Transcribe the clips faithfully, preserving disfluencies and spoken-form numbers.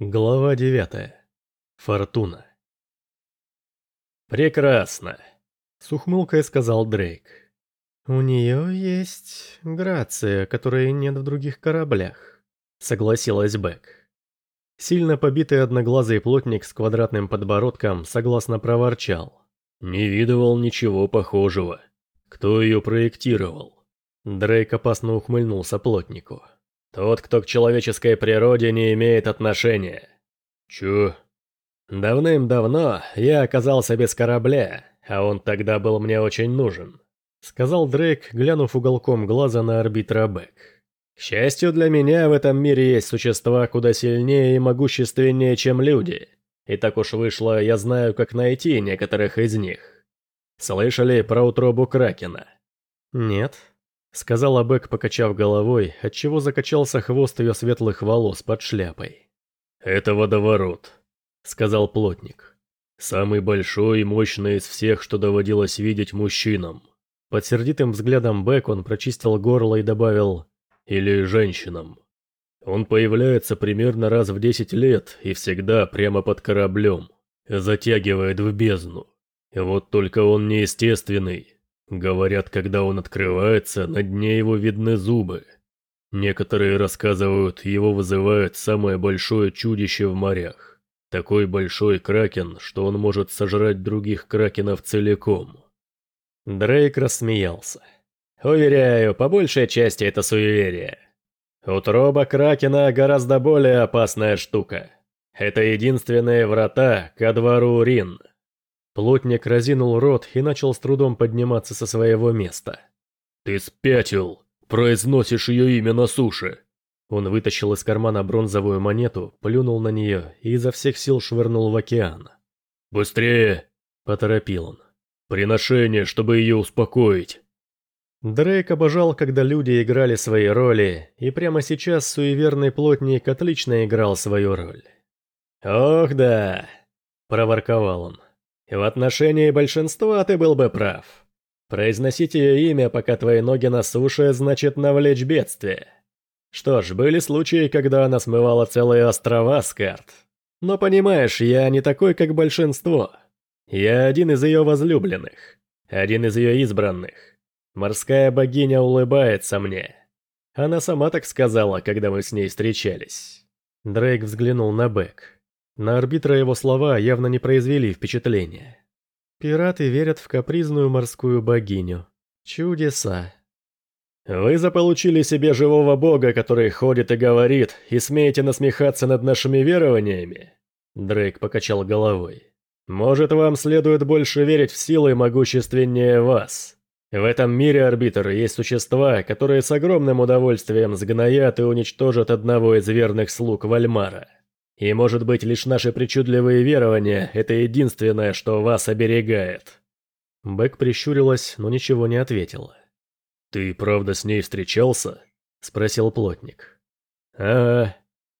Глава девятая. Фортуна. «Прекрасно», — с ухмылкой сказал Дрейк. «У нее есть грация, которой нет в других кораблях», — согласилась Бэк. Сильно побитый одноглазый плотник с квадратным подбородком согласно проворчал. «Не видывал ничего похожего. Кто ее проектировал?» Дрейк опасно ухмыльнулся плотнику. «Тот, кто к человеческой природе не имеет отношения». «Чё?» «Давным-давно я оказался без корабля, а он тогда был мне очень нужен», — сказал Дрейк, глянув уголком глаза на арбитра Бэк. «К счастью для меня, в этом мире есть существа куда сильнее и могущественнее, чем люди. И так уж вышло, я знаю, как найти некоторых из них. Слышали про утробу Кракена?» «Нет», — сказала Бэк, покачав головой, отчего закачался хвост ее светлых волос под шляпой. «Это водоворот», — сказал плотник. «Самый большой и мощный из всех, что доводилось видеть мужчинам». Под сердитым взглядом Бэк он прочистил горло и добавил «или женщинам». Он появляется примерно раз в десять лет и всегда прямо под кораблем, затягивает в бездну. Вот только он неестественный. Говорят, когда он открывается, на дне его видны зубы. Некоторые рассказывают, его вызывает самое большое чудище в морях. Такой большой кракен, что он может сожрать других кракенов целиком. Дрейк рассмеялся. «Уверяю, по большей части это суеверие. Утроба кракена гораздо более опасная штука. Это единственные врата ко двору Рин». Плотник разинул рот и начал с трудом подниматься со своего места. «Ты спятил! Произносишь ее имя на суше!» Он вытащил из кармана бронзовую монету, плюнул на нее и изо всех сил швырнул в океан. «Быстрее!» – поторопил он. «Приношение, чтобы ее успокоить!» Дрейк обожал, когда люди играли свои роли, и прямо сейчас суеверный плотник отлично играл свою роль. «Ох да!» – проворковал он. «В отношении большинства ты был бы прав. Произносить ее имя, пока твои ноги на суше, значит навлечь бедствие. Что ж, были случаи, когда она смывала целые острова с карт. Но понимаешь, я не такой, как большинство. Я один из ее возлюбленных, один из ее избранных. Морская богиня улыбается мне. Она сама так сказала, когда мы с ней встречались». Дрейк взглянул на Бэк. На арбитра его слова явно не произвели впечатления. «Пираты верят в капризную морскую богиню. Чудеса». «Вы заполучили себе живого бога, который ходит и говорит, и смеете насмехаться над нашими верованиями?» Дрейк покачал головой. «Может, вам следует больше верить в силы могущественнее вас? В этом мире, арбитр, есть существа, которые с огромным удовольствием сгноят и уничтожат одного из верных слуг Вальмара. И, может быть, лишь наши причудливые верования – это единственное, что вас оберегает». Бэк прищурилась, но ничего не ответила. «Ты правда с ней встречался?» – спросил плотник. «Ага.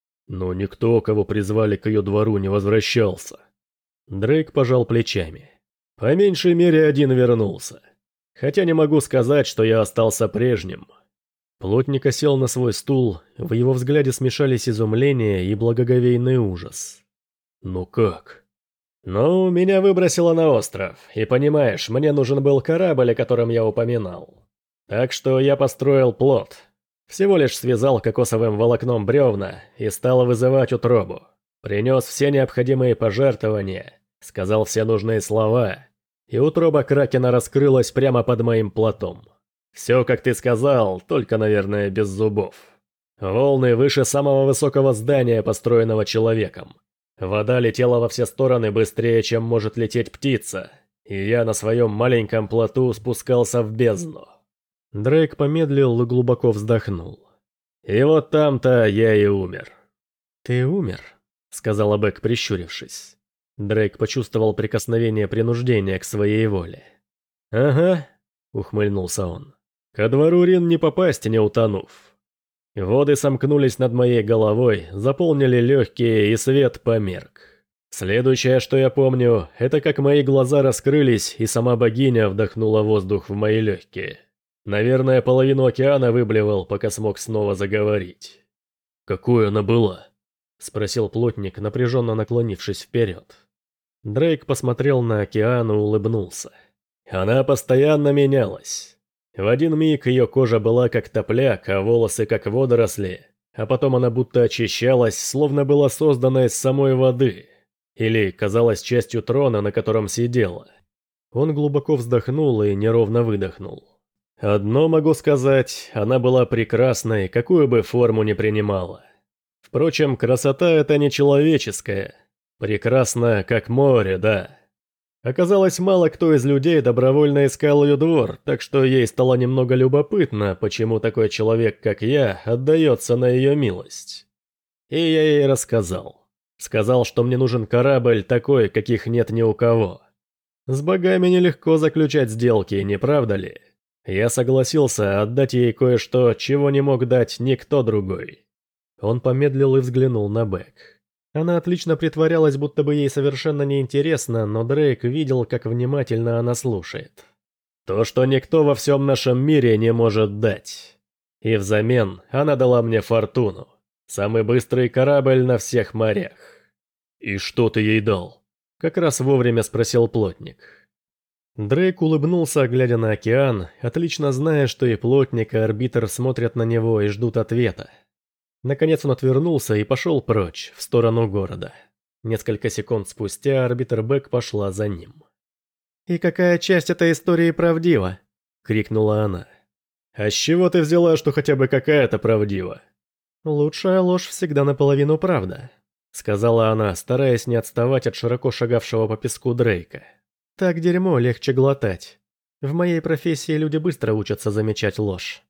Но никто, кого призвали к ее двору, не возвращался». Дрейк пожал плечами. «По меньшей мере один вернулся. Хотя не могу сказать, что я остался прежним». Плотник сел на свой стул, в его взгляде смешались изумление и благоговейный ужас. «Ну как?» «Ну, меня выбросило на остров, и понимаешь, мне нужен был корабль, о котором я упоминал. Так что я построил плот. Всего лишь связал кокосовым волокном бревна и стал вызывать утробу. Принес все необходимые пожертвования, сказал все нужные слова, и утроба кракена раскрылась прямо под моим плотом. Все, как ты сказал, только, наверное, без зубов. Волны выше самого высокого здания, построенного человеком. Вода летела во все стороны быстрее, чем может лететь птица, и я на своем маленьком плоту спускался в бездну». Дрейк помедлил и глубоко вздохнул. «И вот там-то я и умер». «Ты умер?» — сказала Бэк, прищурившись. Дрейк почувствовал прикосновение принуждения к своей воле. «Ага», — ухмыльнулся он. «Ко двору Рин не попасть, не утонув. Воды сомкнулись над моей головой, заполнили легкие, и свет померк. Следующее, что я помню, это как мои глаза раскрылись, и сама богиня вдохнула воздух в мои легкие. Наверное, половину океана выблевал, пока смог снова заговорить». «Какой она была?» спросил плотник, напряженно наклонившись вперед. Дрейк посмотрел на океан и улыбнулся. Она постоянно менялась. В один миг ее кожа была как топляк, а волосы как водоросли, а потом она будто очищалась, словно была создана из самой воды, или казалась частью трона, на котором сидела. Он глубоко вздохнул и неровно выдохнул. Одно могу сказать, она была прекрасной, какую бы форму ни принимала. Впрочем, красота это не человеческая. Прекрасна, как море, да. Оказалось, мало кто из людей добровольно искал ее двор, так что ей стало немного любопытно, почему такой человек, как я, отдается на ее милость. И я ей рассказал. Сказал, что мне нужен корабль такой, каких нет ни у кого. С богами нелегко заключать сделки, не правда ли? Я согласился отдать ей кое-что, чего не мог дать никто другой. Он помедлил и взглянул на Бек. Она отлично притворялась, будто бы ей совершенно неинтересно, но Дрейк видел, как внимательно она слушает. То, что никто во всем нашем мире не может дать. И взамен она дала мне фортуну. Самый быстрый корабль на всех морях. «И что ты ей дал?» Как раз вовремя спросил плотник. Дрейк улыбнулся, глядя на океан, отлично зная, что и плотник, и арбитр смотрят на него и ждут ответа. Наконец он отвернулся и пошел прочь, в сторону города. Несколько секунд спустя арбитр Бек пошла за ним. «И какая часть этой истории правдива?» — крикнула она. «А с чего ты взяла, что хотя бы какая-то правдива?» «Лучшая ложь всегда наполовину правда», — сказала она, стараясь не отставать от широко шагавшего по песку Дрейка. «Так дерьмо легче глотать. В моей профессии люди быстро учатся замечать ложь».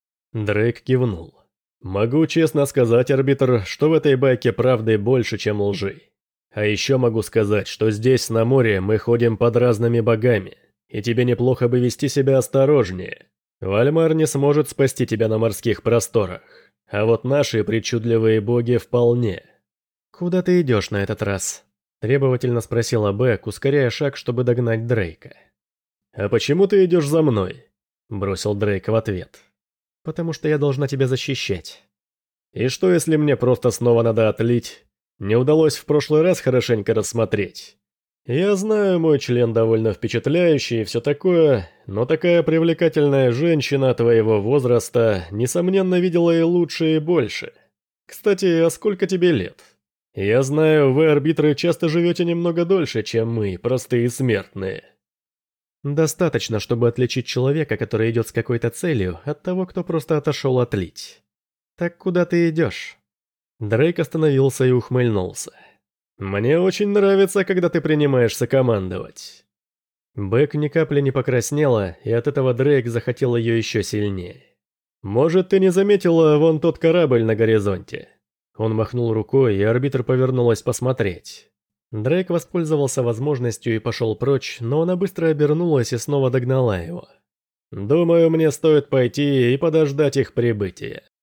Дрейк кивнул. «Могу честно сказать, арбитр, что в этой байке правды больше, чем лжи. А еще могу сказать, что здесь, на море, мы ходим под разными богами, и тебе неплохо бы вести себя осторожнее. Вальмар не сможет спасти тебя на морских просторах, а вот наши причудливые боги вполне». «Куда ты идешь на этот раз?» – требовательно спросила Бек, ускоряя шаг, чтобы догнать Дрейка. «А почему ты идешь за мной?» – бросил Дрейк в ответ. «Потому что я должна тебя защищать». «И что, если мне просто снова надо отлить? Не удалось в прошлый раз хорошенько рассмотреть. Я знаю, мой член довольно впечатляющий и все такое, но такая привлекательная женщина твоего возраста, несомненно, видела и лучше, и больше. Кстати, а сколько тебе лет? Я знаю, вы, арбитры, часто живете немного дольше, чем мы, простые смертные». «Достаточно, чтобы отличить человека, который идет с какой-то целью, от того, кто просто отошел отлить. Так куда ты идешь?» Дрейк остановился и ухмыльнулся. «Мне очень нравится, когда ты принимаешься командовать». Бек ни капли не покраснела, и от этого Дрейк захотел ее еще сильнее. «Может, ты не заметила вон тот корабль на горизонте?» Он махнул рукой, и арбитр повернулась посмотреть. Дрейк воспользовался возможностью и пошел прочь, но она быстро обернулась и снова догнала его. «Думаю, мне стоит пойти и подождать их прибытия».